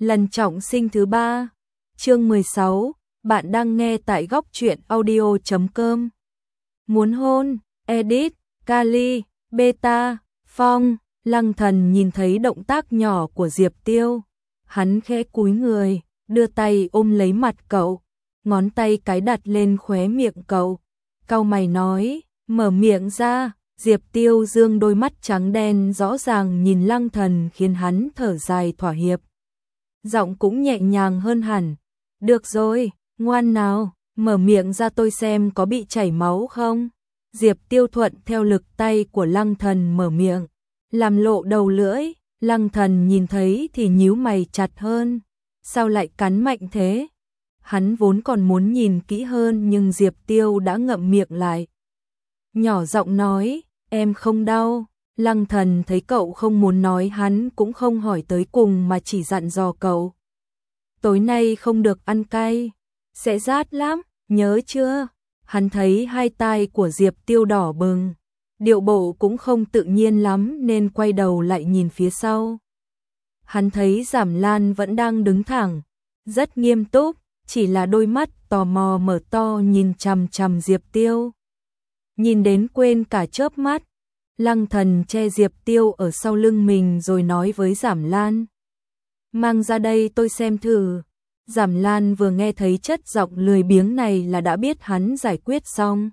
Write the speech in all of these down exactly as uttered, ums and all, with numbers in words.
Lần trọng sinh thứ ba. Chương mười sáu, bạn đang nghe tại góc truyện audio chấm com. Muốn hôn, edit, Kali, beta, Phong. Lăng Thần nhìn thấy động tác nhỏ của Diệp Tiêu, hắn khẽ cúi người, đưa tay ôm lấy mặt cậu, ngón tay cái đặt lên khóe miệng cậu, cau mày nói, mở miệng ra. Diệp Tiêu dương đôi mắt trắng đen rõ ràng nhìn Lăng Thần khiến hắn thở dài thỏa hiệp. Giọng cũng nhẹ nhàng hơn hẳn. Được rồi, ngoan nào, mở miệng ra tôi xem có bị chảy máu không. Diệp Tiêu thuận theo lực tay của Lăng Thần mở miệng, làm lộ đầu lưỡi. Lăng Thần nhìn thấy thì nhíu mày chặt hơn. Sao lại cắn mạnh thế? Hắn vốn còn muốn nhìn kỹ hơn nhưng Diệp Tiêu đã ngậm miệng lại. Nhỏ giọng nói, em không đau. Lăng Thần thấy cậu không muốn nói hắn cũng không hỏi tới cùng mà chỉ dặn dò cậu. Tối nay không được ăn cay, sẽ rát lắm, nhớ chưa? Hắn thấy hai tai của Diệp Tiêu đỏ bừng, điệu bộ cũng không tự nhiên lắm nên quay đầu lại nhìn phía sau. Hắn thấy Giảm Lan vẫn đang đứng thẳng, rất nghiêm túc, chỉ là đôi mắt tò mò mở to nhìn chằm chằm Diệp Tiêu. Nhìn đến quên cả chớp mắt, Lăng Thần che Diệp Tiêu ở sau lưng mình rồi nói với Giảm Lan. Mang ra đây tôi xem thử. Giảm Lan vừa nghe thấy chất giọng lười biếng này là đã biết hắn giải quyết xong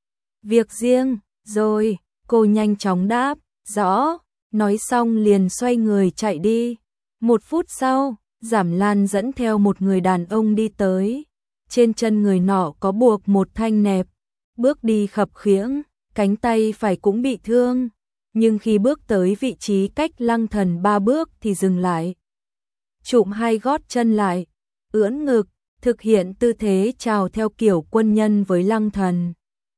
việc riêng rồi, cô nhanh chóng đáp, rõ, nói xong liền xoay người chạy đi. Một phút sau, Giảm Lan dẫn theo một người đàn ông đi tới, trên chân người nọ có buộc một thanh nẹp, bước đi khập khiễng, cánh tay phải cũng bị thương, nhưng khi bước tới vị trí cách Lăng Thần ba bước thì dừng lại. Chụm hai gót chân lại, ưỡn ngực, thực hiện tư thế chào theo kiểu quân nhân với Lăng Thần.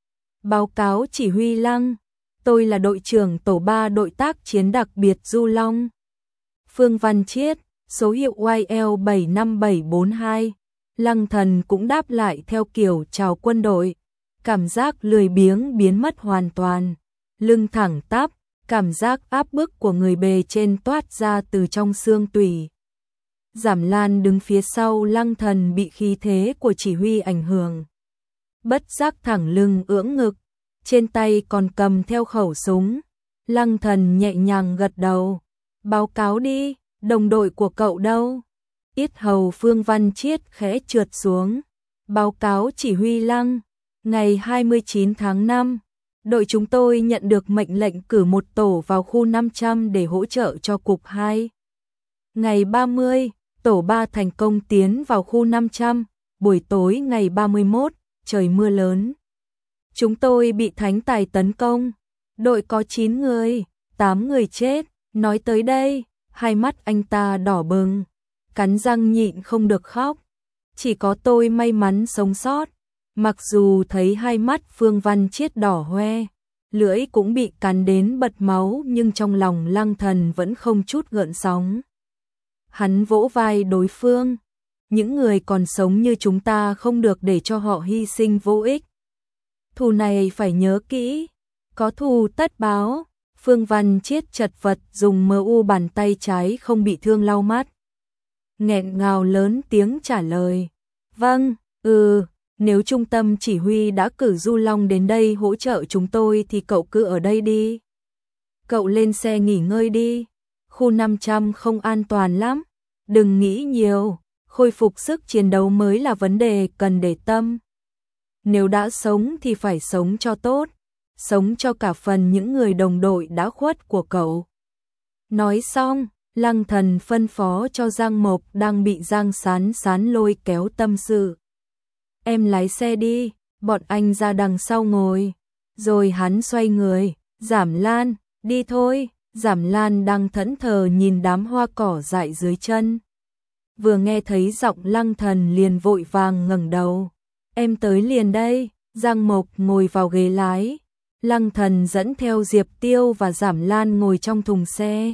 Báo cáo chỉ huy Lăng, tôi là đội trưởng tổ ba đội tác chiến đặc biệt Du Long. Phương Văn Chiết, số hiệu Y L bảy năm bảy bốn hai. Lăng Thần cũng đáp lại theo kiểu chào quân đội. Cảm giác lười biếng biến mất hoàn toàn, lưng thẳng tắp, cảm giác áp bức của người bề trên toát ra từ trong xương tủy. Giảm Lan đứng phía sau Lăng Thần bị khí thế của chỉ huy ảnh hưởng, bất giác thẳng lưng ưỡn ngực, trên tay còn cầm theo khẩu súng. Lăng Thần nhẹ nhàng gật đầu, báo cáo đi, đồng đội của cậu đâu? Yết hầu Phương Văn Chiết khẽ trượt xuống, báo cáo chỉ huy Lăng. Ngày hai mươi chín tháng năm, đội chúng tôi nhận được mệnh lệnh cử một tổ vào khu năm trăm để hỗ trợ cho cục hai. Ngày ba mươi, tổ ba thành công tiến vào khu năm trăm, buổi tối ngày ba mươi mốt, trời mưa lớn. Chúng tôi bị thánh tài tấn công, đội có chín người, tám người chết. Nói tới đây, hai mắt anh ta đỏ bừng, cắn răng nhịn không được khóc. Chỉ có tôi may mắn sống sót. Mặc dù thấy hai mắt Phương Văn Chiết đỏ hoe, lưỡi cũng bị cắn đến bật máu nhưng trong lòng Lăng Thần vẫn không chút gợn sóng. Hắn vỗ vai đối phương, những người còn sống như chúng ta không được để cho họ hy sinh vô ích. Thù này phải nhớ kỹ, có thù tất báo. Phương Văn Chiết chật vật dùng mờ u bàn tay trái không bị thương lau mắt, nghẹn ngào lớn tiếng trả lời, vâng, ừ. Nếu trung tâm chỉ huy đã cử Du Long đến đây hỗ trợ chúng tôi thì cậu cứ ở đây đi. Cậu lên xe nghỉ ngơi đi. Khu năm trăm không an toàn lắm. Đừng nghĩ nhiều, khôi phục sức chiến đấu mới là vấn đề cần để tâm. Nếu đã sống thì phải sống cho tốt, sống cho cả phần những người đồng đội đã khuất của cậu. Nói xong, Lăng Thần phân phó cho Giang Mộc đang bị Giang Sán Sán lôi kéo tâm sự. Em lái xe đi, bọn anh ra đằng sau ngồi. Rồi hắn xoay người, Giảm Lan, đi thôi. Giảm Lan đang thẫn thờ nhìn đám hoa cỏ dại dưới chân. Vừa nghe thấy giọng Lăng Thần liền vội vàng ngẩng đầu. Em tới liền đây. Giang Mộc ngồi vào ghế lái. Lăng Thần dẫn theo Diệp Tiêu và Giảm Lan ngồi trong thùng xe.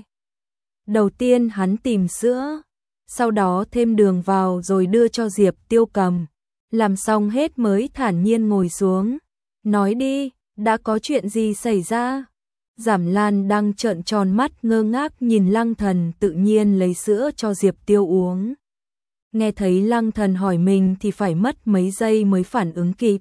Đầu tiên hắn tìm sữa, sau đó thêm đường vào rồi đưa cho Diệp Tiêu cầm. Làm xong hết mới thản nhiên ngồi xuống. Nói đi, đã có chuyện gì xảy ra? Giảm Lan đang trợn tròn mắt ngơ ngác nhìn Lăng Thần tự nhiên lấy sữa cho Diệp Tiêu uống. Nghe thấy Lăng Thần hỏi mình thì phải mất mấy giây mới phản ứng kịp.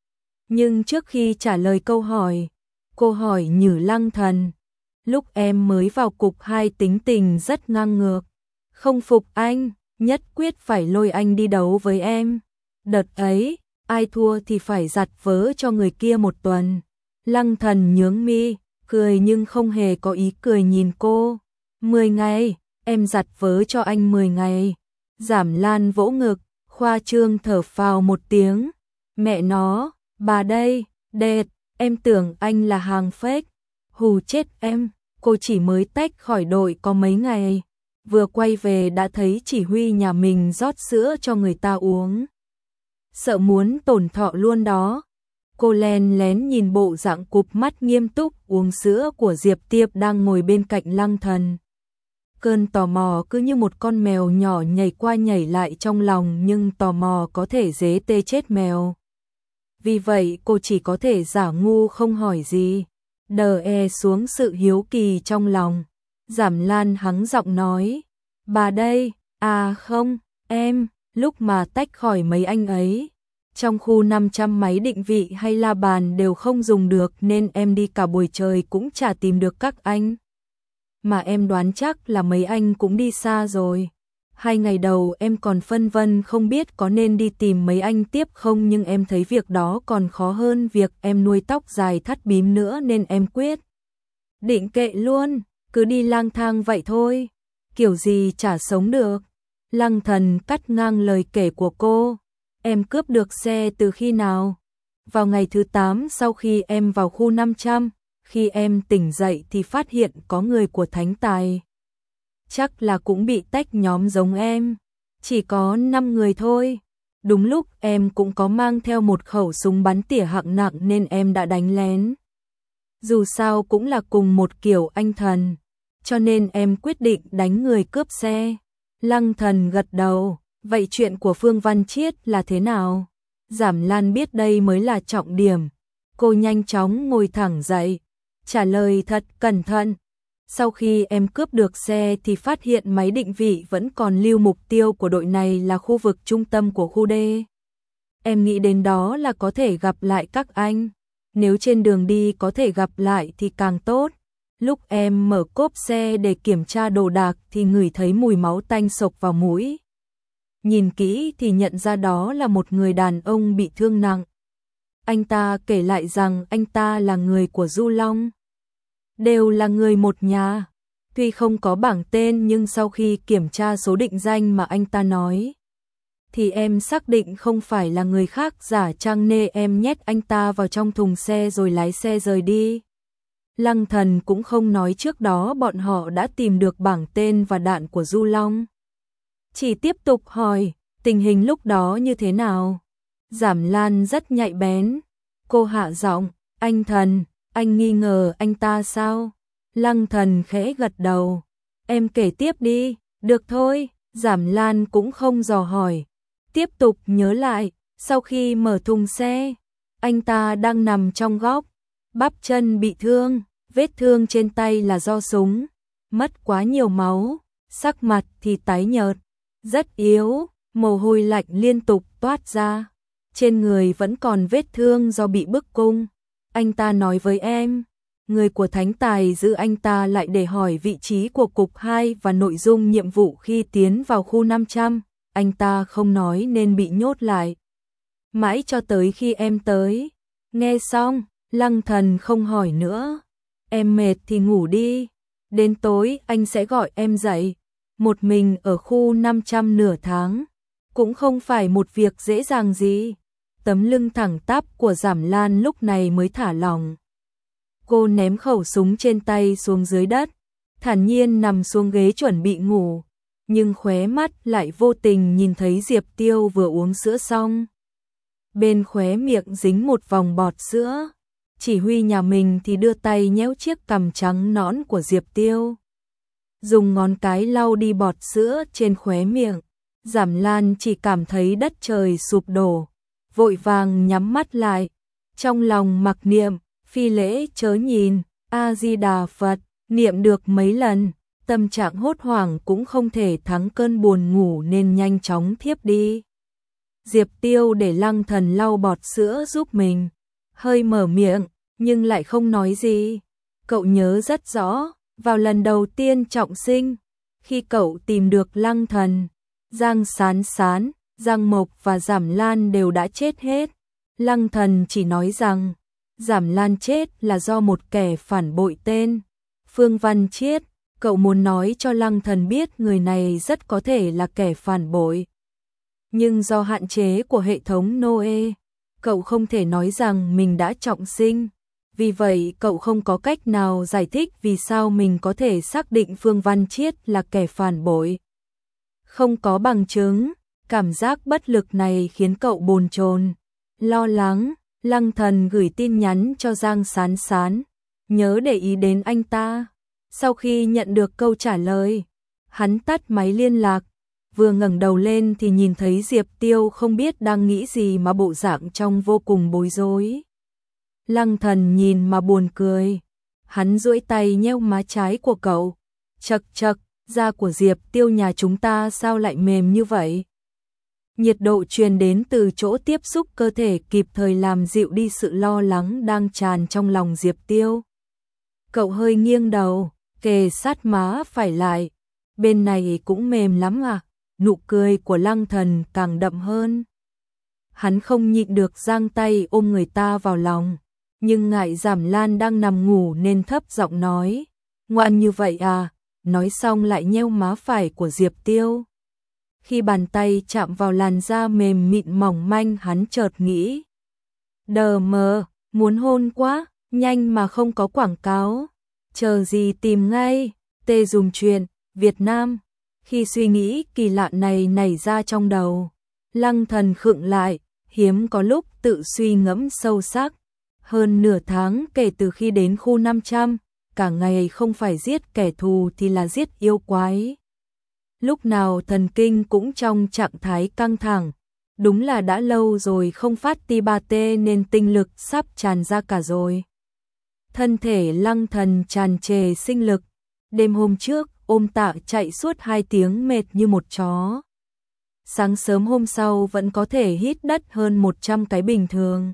Nhưng trước khi trả lời câu hỏi, cô hỏi nhử Lăng Thần. Lúc em mới vào cục hai tính tình rất ngang ngược. Không phục anh, nhất quyết phải lôi anh đi đấu với em. Đợt ấy, ai thua thì phải giặt vớ cho người kia một tuần. Lăng Thần nhướng mi, cười nhưng không hề có ý cười nhìn cô. Mười ngày, em giặt vớ cho anh mười ngày. Giảm Lan vỗ ngực, khoa trương thở phào một tiếng. Mẹ nó, bà đây, đệt, em tưởng anh là hàng fake. Hù chết em, cô chỉ mới tách khỏi đội có mấy ngày. Vừa quay về đã thấy chỉ huy nhà mình rót sữa cho người ta uống. Sợ muốn tổn thọ luôn đó. Cô len lén nhìn bộ dạng cụp mắt nghiêm túc uống sữa của Diệp Tiêu đang ngồi bên cạnh Lăng Thần. Cơn tò mò cứ như một con mèo nhỏ nhảy qua nhảy lại trong lòng, nhưng tò mò có thể dế tê chết mèo. Vì vậy cô chỉ có thể giả ngu không hỏi gì, đờ e xuống sự hiếu kỳ trong lòng. Giảm Lan hắng giọng nói, bà đây, à không, em, lúc mà tách khỏi mấy anh ấy. Trong khu năm trăm máy định vị hay la bàn đều không dùng được nên em đi cả buổi trời cũng chả tìm được các anh. Mà em đoán chắc là mấy anh cũng đi xa rồi. Hai ngày đầu em còn phân vân không biết có nên đi tìm mấy anh tiếp không, nhưng em thấy việc đó còn khó hơn việc em nuôi tóc dài thắt bím nữa nên em quyết định kệ luôn, cứ đi lang thang vậy thôi, kiểu gì chả sống được. Lăng Thần cắt ngang lời kể của cô. Em cướp được xe từ khi nào? Vào ngày thứ tám sau khi em vào khu năm trăm, khi em tỉnh dậy thì phát hiện có người của Thánh Tài. Chắc là cũng bị tách nhóm giống em. Chỉ có năm người thôi. Đúng lúc em cũng có mang theo một khẩu súng bắn tỉa hạng nặng nên em đã đánh lén. Dù sao cũng là cùng một kiểu anh Thần, cho nên em quyết định đánh người cướp xe. Lăng Thần gật đầu. Vậy chuyện của Phương Văn Chiết là thế nào? Giảm Lan biết đây mới là trọng điểm. Cô nhanh chóng ngồi thẳng dậy, trả lời thật cẩn thận. Sau khi em cướp được xe thì phát hiện máy định vị vẫn còn lưu mục tiêu của đội này là khu vực trung tâm của khu D. Em nghĩ đến đó là có thể gặp lại các anh. Nếu trên đường đi có thể gặp lại thì càng tốt. Lúc em mở cốp xe để kiểm tra đồ đạc thì ngửi thấy mùi máu tanh sộc vào mũi. Nhìn kỹ thì nhận ra đó là một người đàn ông bị thương nặng. Anh ta kể lại rằng anh ta là người của Du Long. Đều là người một nhà. Tuy không có bảng tên nhưng sau khi kiểm tra số định danh mà anh ta nói, thì em xác định không phải là người khác giả trang nên em nhét anh ta vào trong thùng xe rồi lái xe rời đi. Lăng Thần cũng không nói trước đó bọn họ đã tìm được bảng tên và đạn của Du Long. Chỉ tiếp tục hỏi, tình hình lúc đó như thế nào? Giảm Lan rất nhạy bén. Cô hạ giọng, anh Thần, anh nghi ngờ anh ta sao? Lăng Thần khẽ gật đầu. Em kể tiếp đi, được thôi. Giảm Lan cũng không dò hỏi. Tiếp tục nhớ lại, sau khi mở thùng xe, anh ta đang nằm trong góc, bắp chân bị thương, vết thương trên tay là do súng, mất quá nhiều máu, sắc mặt thì tái nhợt, rất yếu, mồ hôi lạnh liên tục toát ra. Trên người vẫn còn vết thương do bị bức cung. Anh ta nói với em, người của Thánh Tài giữ anh ta lại để hỏi vị trí của cục hai và nội dung nhiệm vụ khi tiến vào khu năm trăm. Anh ta không nói nên bị nhốt lại. Mãi cho tới khi em tới. Nghe xong, Lăng Thần không hỏi nữa. Em mệt thì ngủ đi. Đến tối anh sẽ gọi em dậy. Một mình ở khu năm trăm nửa tháng cũng không phải một việc dễ dàng gì. Tấm lưng thẳng tắp của Giảm Lan lúc này mới thả lỏng. Cô ném khẩu súng trên tay xuống dưới đất, thản nhiên nằm xuống ghế chuẩn bị ngủ, nhưng khóe mắt lại vô tình nhìn thấy Diệp Tiêu vừa uống sữa xong. Bên khóe miệng dính một vòng bọt sữa. Chỉ huy nhà mình thì đưa tay nhéo chiếc cằm trắng nõn của Diệp Tiêu, dùng ngón cái lau đi bọt sữa trên khóe miệng. Giảm Lan chỉ cảm thấy đất trời sụp đổ, vội vàng nhắm mắt lại, trong lòng mặc niệm, phi lễ chớ nhìn, A-di-đà Phật, niệm được mấy lần, tâm trạng hốt hoảng cũng không thể thắng cơn buồn ngủ nên nhanh chóng thiếp đi. Diệp Tiêu để Lăng Thần lau bọt sữa giúp mình, hơi mở miệng, nhưng lại không nói gì. Cậu nhớ rất rõ, vào lần đầu tiên trọng sinh, khi cậu tìm được Lăng Thần, Giang Sán Sán, Giang Mộc và Giảm Lan đều đã chết hết. Lăng Thần chỉ nói rằng, Giảm Lan chết là do một kẻ phản bội tên Phương Văn Chiết. Cậu muốn nói cho Lăng Thần biết người này rất có thể là kẻ phản bội. Nhưng do hạn chế của hệ thống Noe, cậu không thể nói rằng mình đã trọng sinh. Vì vậy cậu không có cách nào giải thích vì sao mình có thể xác định Phương Văn Chiết là kẻ phản bội. Không có bằng chứng, cảm giác bất lực này khiến cậu bồn chồn, lo lắng. Lăng Thần gửi tin nhắn cho Giang Sán Sán, nhớ để ý đến anh ta. Sau khi nhận được câu trả lời, hắn tắt máy liên lạc, vừa ngẩng đầu lên thì nhìn thấy Diệp Tiêu không biết đang nghĩ gì mà bộ dạng trông vô cùng bối rối. Lăng Thần nhìn mà buồn cười, hắn duỗi tay nheo má trái của cậu, chậc chậc, da của Diệp Tiêu nhà chúng ta sao lại mềm như vậy? Nhiệt độ truyền đến từ chỗ tiếp xúc cơ thể kịp thời làm dịu đi sự lo lắng đang tràn trong lòng Diệp Tiêu. Cậu hơi nghiêng đầu, kề sát má phải lại, bên này cũng mềm lắm à? Nụ cười của Lăng Thần càng đậm hơn. Hắn không nhịn được giang tay ôm người ta vào lòng, nhưng ngại Giảm Lan đang nằm ngủ nên thấp giọng nói, ngoan như vậy à? Nói xong lại nheo má phải của Diệp Tiêu. Khi bàn tay chạm vào làn da mềm mịn mỏng manh, hắn chợt nghĩ, đờ mờ, muốn hôn quá, nhanh mà không có quảng cáo, chờ gì tìm ngay. Tê dùng chuyện Việt Nam. Khi suy nghĩ kỳ lạ này nảy ra trong đầu, Lăng Thần khựng lại, hiếm có lúc tự suy ngẫm sâu sắc. Hơn nửa tháng kể từ khi đến khu năm trăm, cả ngày không phải giết kẻ thù thì là giết yêu quái. Lúc nào thần kinh cũng trong trạng thái căng thẳng, đúng là đã lâu rồi không phát ti ba tê nên tinh lực sắp tràn ra cả rồi. Thân thể Lăng Thần tràn trề sinh lực, đêm hôm trước ôm Tạ chạy suốt hai tiếng mệt như một chó. Sáng sớm hôm sau vẫn có thể hít đất hơn một trăm cái bình thường.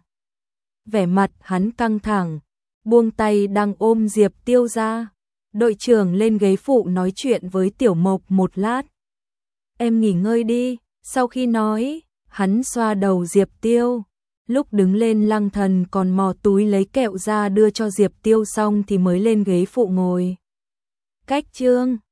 Vẻ mặt hắn căng thẳng, buông tay đang ôm Diệp Tiêu ra. Đội trưởng lên ghế phụ nói chuyện với Tiểu Mộc một lát. Em nghỉ ngơi đi. Sau khi nói, hắn xoa đầu Diệp Tiêu. Lúc đứng lên Lăng Thần còn mò túi lấy kẹo ra đưa cho Diệp Tiêu xong thì mới lên ghế phụ ngồi. Cách chương